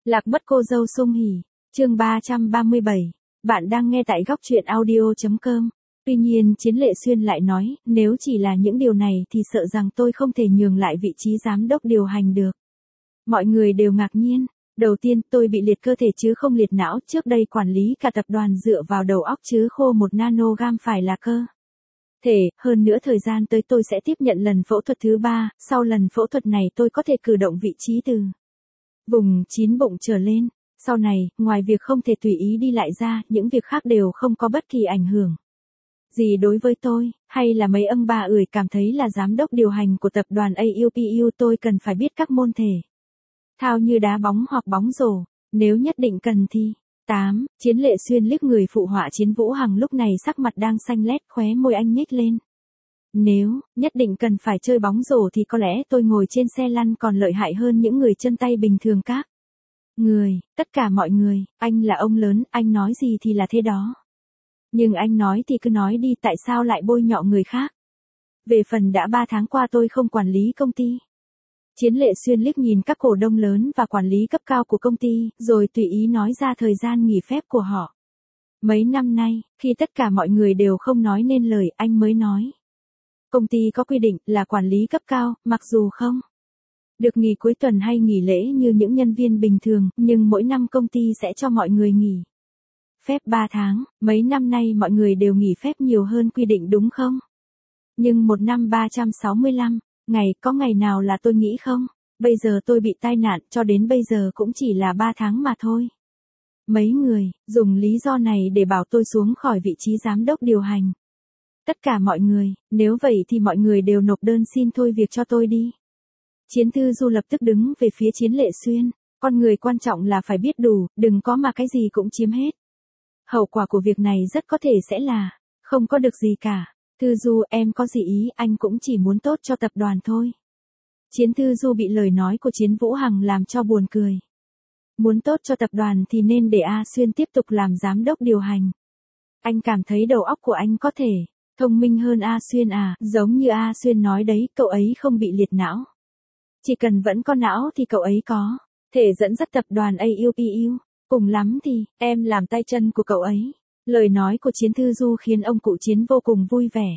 Lạc mất cô dâu Sung Hỉ, chương 337. Bạn đang nghe tại góc truyện audio.com. Tuy nhiên Chiến Lệ Xuyên lại nói, nếu chỉ là những điều này thì sợ rằng tôi không thể nhường lại vị trí giám đốc điều hành được. Mọi người đều ngạc nhiên. Đầu tiên, tôi bị liệt cơ thể chứ không liệt não, trước đây quản lý cả tập đoàn dựa vào đầu óc chứ khô một nanogam phải là cơ thể, hơn nữa thời gian tới tôi sẽ tiếp nhận lần phẫu thuật thứ 3, sau lần phẫu thuật này tôi có thể cử động vị trí từ vùng 9 bụng trở lên. Sau này, ngoài việc không thể tùy ý đi lại ra, những việc khác đều không có bất kỳ ảnh hưởng gì đối với tôi, hay là mấy ông bà ửi cảm thấy là giám đốc điều hành của tập đoàn AUPU tôi cần phải biết các môn thể thao như đá bóng hoặc bóng rổ, nếu nhất định cần thì. 8. Chiến Lệ Xuyên liếc người phụ họa Chiến Vũ Hằng lúc này sắc mặt đang xanh lét, khóe môi anh nhếch lên. Nếu nhất định cần phải chơi bóng rổ thì có lẽ tôi ngồi trên xe lăn còn lợi hại hơn những người chân tay bình thường các người, tất cả mọi người, anh là ông lớn, anh nói gì thì là thế đó. Nhưng anh nói thì cứ nói đi, tại sao lại bôi nhọ người khác? Về phần đã 3 tháng qua tôi không quản lý công ty. Chiến Lệ Xuyên liếc nhìn các cổ đông lớn và quản lý cấp cao của công ty, rồi tùy ý nói ra thời gian nghỉ phép của họ. Mấy năm nay, khi tất cả mọi người đều không nói nên lời, anh mới nói. Công ty có quy định là quản lý cấp cao, mặc dù không được nghỉ cuối tuần hay nghỉ lễ như những nhân viên bình thường, nhưng mỗi năm công ty sẽ cho mọi người nghỉ phép 3 tháng, mấy năm nay mọi người đều nghỉ phép nhiều hơn quy định đúng không? Nhưng một năm 365 ngày, có ngày nào là tôi nghĩ không? Bây giờ tôi bị tai nạn, cho đến bây giờ cũng chỉ là 3 tháng mà thôi. Mấy người dùng lý do này để bảo tôi xuống khỏi vị trí giám đốc điều hành. Tất cả mọi người, nếu vậy thì mọi người đều nộp đơn xin thôi việc cho tôi đi. Chiến Thư Du lập tức đứng về phía Chiến Lệ Xuyên. Con người quan trọng là phải biết đủ, đừng có mà cái gì cũng chiếm hết. Hậu quả của việc này rất có thể sẽ là không có được gì cả. Thư Du, em có gì ý, anh cũng chỉ muốn tốt cho tập đoàn thôi. Chiến Thư Du bị lời nói của Chiến Vũ Hằng làm cho buồn cười. Muốn tốt cho tập đoàn thì nên để A Xuyên tiếp tục làm giám đốc điều hành. Anh cảm thấy đầu óc của anh có thể thông minh hơn A Xuyên à, giống như A Xuyên nói đấy, cậu ấy không bị liệt não. Chỉ cần vẫn có não thì cậu ấy có thể dẫn dắt tập đoàn AUPU, cùng lắm thì em làm tay chân của cậu ấy. Lời nói của Chiến Thư Du khiến ông cụ Chiến vô cùng vui vẻ.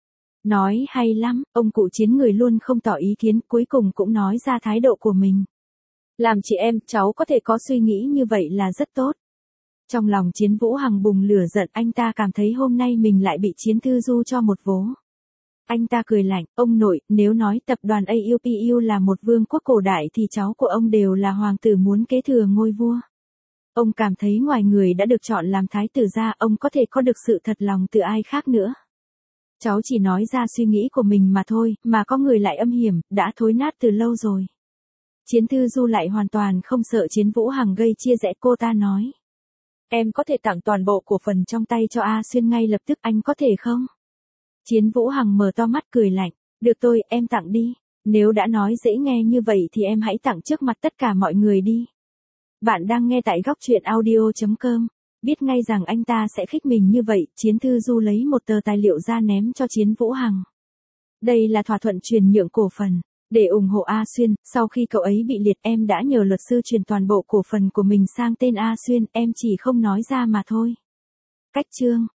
Nói hay lắm, ông cụ Chiến người luôn không tỏ ý kiến, cuối cùng cũng nói ra thái độ của mình. Làm chị em, cháu có thể có suy nghĩ như vậy là rất tốt. Trong lòng Chiến Vũ Hằng bùng lửa giận, anh ta cảm thấy hôm nay mình lại bị Chiến Thư Du cho một vố. Anh ta cười lạnh, ông nội, nếu nói tập đoàn AUPU là một vương quốc cổ đại thì cháu của ông đều là hoàng tử muốn kế thừa ngôi vua. Ông cảm thấy ngoài người đã được chọn làm thái tử ra, ông có thể có được sự thật lòng từ ai khác nữa. Cháu chỉ nói ra suy nghĩ của mình mà thôi, mà có người lại âm hiểm, đã thối nát từ lâu rồi. Chiến Thư Du lại hoàn toàn không sợ Chiến Vũ Hằng gây chia rẽ, cô ta nói. Em có thể tặng toàn bộ cổ phần trong tay cho A Xuyên ngay lập tức, anh có thể không? Chiến Vũ Hằng mở to mắt cười lạnh. Được tôi, em tặng đi. Nếu đã nói dễ nghe như vậy thì em hãy tặng trước mặt tất cả mọi người đi. Bạn đang nghe tại góc truyện audio.com. Biết ngay rằng anh ta sẽ khích mình như vậy, Chiến Thư Du lấy một tờ tài liệu ra ném cho Chiến Vũ Hằng. Đây là thỏa thuận chuyển nhượng cổ phần. Để ủng hộ A Xuyên, sau khi cậu ấy bị liệt em đã nhờ luật sư chuyển toàn bộ cổ phần của mình sang tên A Xuyên, em chỉ không nói ra mà thôi. Cách chương.